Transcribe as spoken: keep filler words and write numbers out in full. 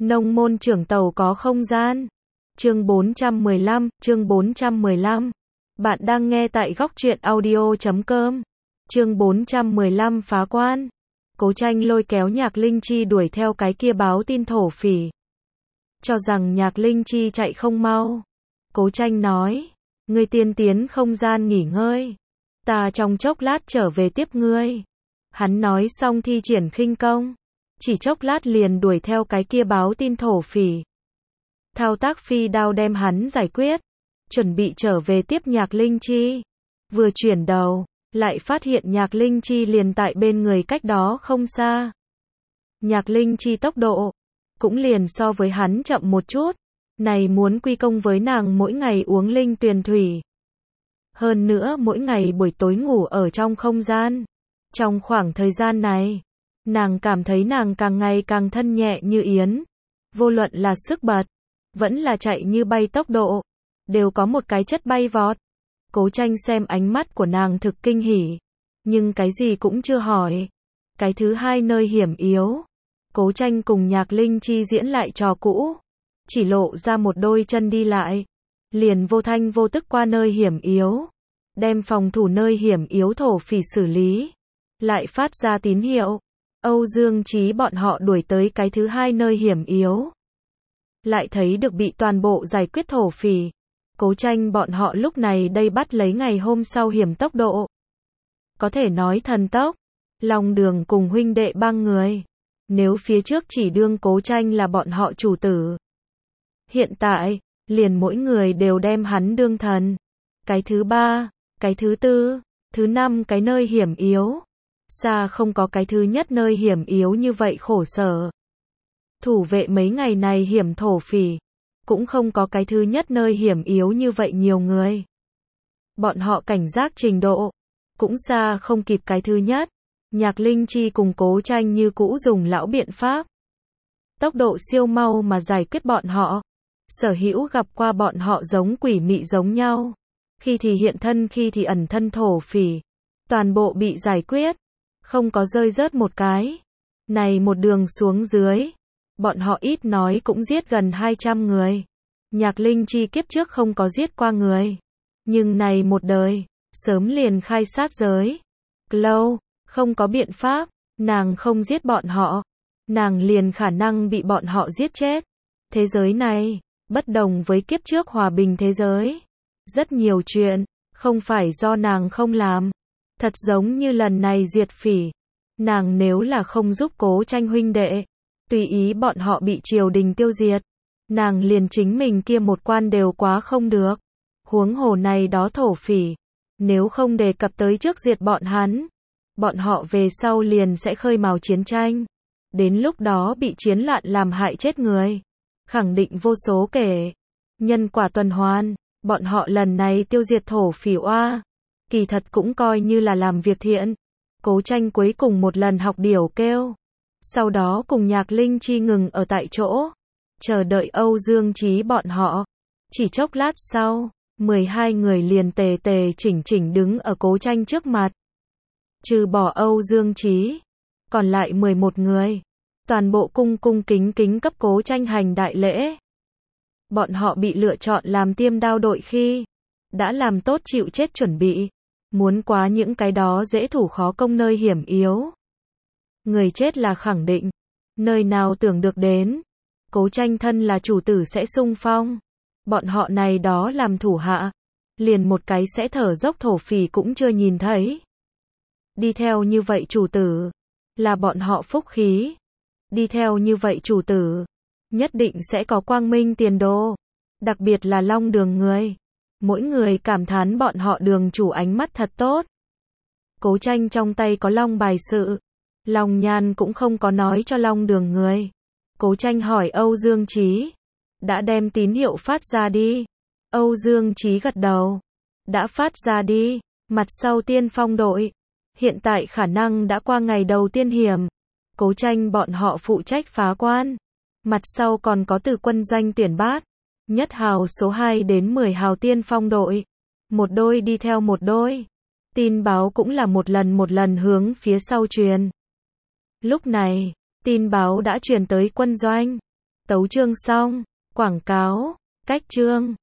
Nông môn trưởng tàu có không gian. Chương bốn trăm mười lăm, chương bốn trăm mười lăm. Bạn đang nghe tại góc truyện audio chấm com. Chương bốn trăm mười lăm phá quan. Cố Tranh lôi kéo Nhạc Linh Chi đuổi theo cái kia báo tin thổ phỉ. Cho rằng Nhạc Linh Chi chạy không mau. Cố Tranh nói, ngươi tiên tiến không gian nghỉ ngơi. Ta trong chốc lát trở về tiếp ngươi. Hắn nói xong thi triển khinh công. Chỉ chốc lát liền đuổi theo cái kia báo tin thổ phỉ. Thao tác phi đao đem hắn giải quyết. Chuẩn bị trở về tiếp Nhạc Linh Chi. Vừa chuyển đầu, lại phát hiện Nhạc Linh Chi liền tại bên người cách đó không xa. Nhạc Linh Chi tốc độ cũng liền so với hắn chậm một chút. Này muốn quy công với nàng mỗi ngày uống linh tuyền thủy. Hơn nữa mỗi ngày buổi tối ngủ ở trong không gian. Trong khoảng thời gian này, nàng cảm thấy nàng càng ngày càng thân nhẹ như yến. Vô luận là sức bật, vẫn là chạy như bay tốc độ, đều có một cái chất bay vọt. Cố Tranh xem ánh mắt của nàng thực kinh hỉ, nhưng cái gì cũng chưa hỏi. Cái thứ hai nơi hiểm yếu, Cố Tranh cùng Nhạc Linh Chi diễn lại trò cũ, chỉ lộ ra một đôi chân đi lại, liền vô thanh vô tức qua nơi hiểm yếu, đem phòng thủ nơi hiểm yếu thổ phỉ xử lý, lại phát ra tín hiệu. Âu Dương Chí bọn họ đuổi tới cái thứ hai nơi hiểm yếu, lại thấy được bị toàn bộ giải quyết thổ phỉ. Cố Tranh bọn họ lúc này đây bắt lấy ngày hôm sau hiểm tốc độ. Có thể nói thần tốc. Long Đường cùng huynh đệ ba người. Nếu phía trước chỉ đương Cố Tranh là bọn họ chủ tử. Hiện tại, liền mỗi người đều đem hắn đương thần. Cái thứ ba, cái thứ tư, thứ năm cái nơi hiểm yếu. Xa không có cái thứ nhất nơi hiểm yếu như vậy khổ sở. Thủ vệ mấy ngày này hiểm thổ phỉ. Cũng không có cái thứ nhất nơi hiểm yếu như vậy nhiều người. Bọn họ cảnh giác trình độ. Cũng xa không kịp cái thứ nhất. Nhạc Linh Chi cùng Cố Tranh như cũ dùng lão biện pháp. Tốc độ siêu mau mà giải quyết bọn họ. Sở hữu gặp qua bọn họ giống quỷ mị giống nhau. Khi thì hiện thân khi thì ẩn thân thổ phỉ. Toàn bộ bị giải quyết. Không có rơi rớt một cái. Này một đường xuống dưới. Bọn họ ít nói cũng giết gần hai trăm người. Nhạc Linh Chi kiếp trước không có giết qua người. Nhưng này một đời, sớm liền khai sát giới. Lâu, không có biện pháp, nàng không giết bọn họ. Nàng liền khả năng bị bọn họ giết chết. Thế giới này, bất đồng với kiếp trước hòa bình thế giới. Rất nhiều chuyện, không phải do nàng không làm. Thật giống như lần này diệt phỉ. Nàng nếu là không giúp Cố Tranh huynh đệ. Tùy ý bọn họ bị triều đình tiêu diệt. Nàng liền chính mình kia một quan đều quá không được. Huống hồ này đó thổ phỉ. Nếu không đề cập tới trước diệt bọn hắn. Bọn họ về sau liền sẽ khơi mào chiến tranh. Đến lúc đó bị chiến loạn làm hại chết người. Khẳng định vô số kể. Nhân quả tuần hoàn. Bọn họ lần này tiêu diệt thổ phỉ oa. Kỳ thật cũng coi như là làm việc thiện. Cố Tranh cuối cùng một lần học điểu kêu. Sau đó cùng Nhạc Linh Chi ngừng ở tại chỗ. Chờ đợi Âu Dương Chí bọn họ. Chỉ chốc lát sau, mười hai người liền tề tề chỉnh chỉnh đứng ở Cố Tranh trước mặt. Trừ bỏ Âu Dương Chí. Còn lại mười một người. Toàn bộ cung cung kính kính cấp Cố Tranh hành đại lễ. Bọn họ bị lựa chọn làm tiêm đao đội khi. Đã làm tốt chịu chết chuẩn bị. Muốn quá những cái đó dễ thủ khó công nơi hiểm yếu. Người chết là khẳng định. Nơi nào tưởng được đến. Cố Tranh thân là chủ tử sẽ xung phong. Bọn họ này đó làm thủ hạ. Liền một cái sẽ thở dốc thổ phỉ cũng chưa nhìn thấy. Đi theo như vậy chủ tử. Là bọn họ phúc khí. Đi theo như vậy chủ tử. Nhất định sẽ có quang minh tiền đồ. Đặc biệt là Long Đường người. Mỗi người cảm thán bọn họ đường chủ ánh mắt thật tốt. Cố Tranh trong tay có long bài sự. Long Nhan cũng không có nói cho Long Đường người. Cố Tranh hỏi Âu Dương Chí. Đã đem tín hiệu phát ra đi. Âu Dương Chí gật đầu. Đã phát ra đi. Mặt sau tiên phong đội. Hiện tại khả năng đã qua ngày đầu tiên hiểm. Cố Tranh bọn họ phụ trách phá quan. Mặt sau còn có từ quân doanh tuyển bát. Nhất hào số hai đến mười hào tiên phong đội. Một đôi đi theo một đôi. Tin báo cũng là một lần một lần hướng phía sau truyền. Lúc này, tin báo đã truyền tới quân doanh. Tấu chương xong. Quảng cáo. Cách chương.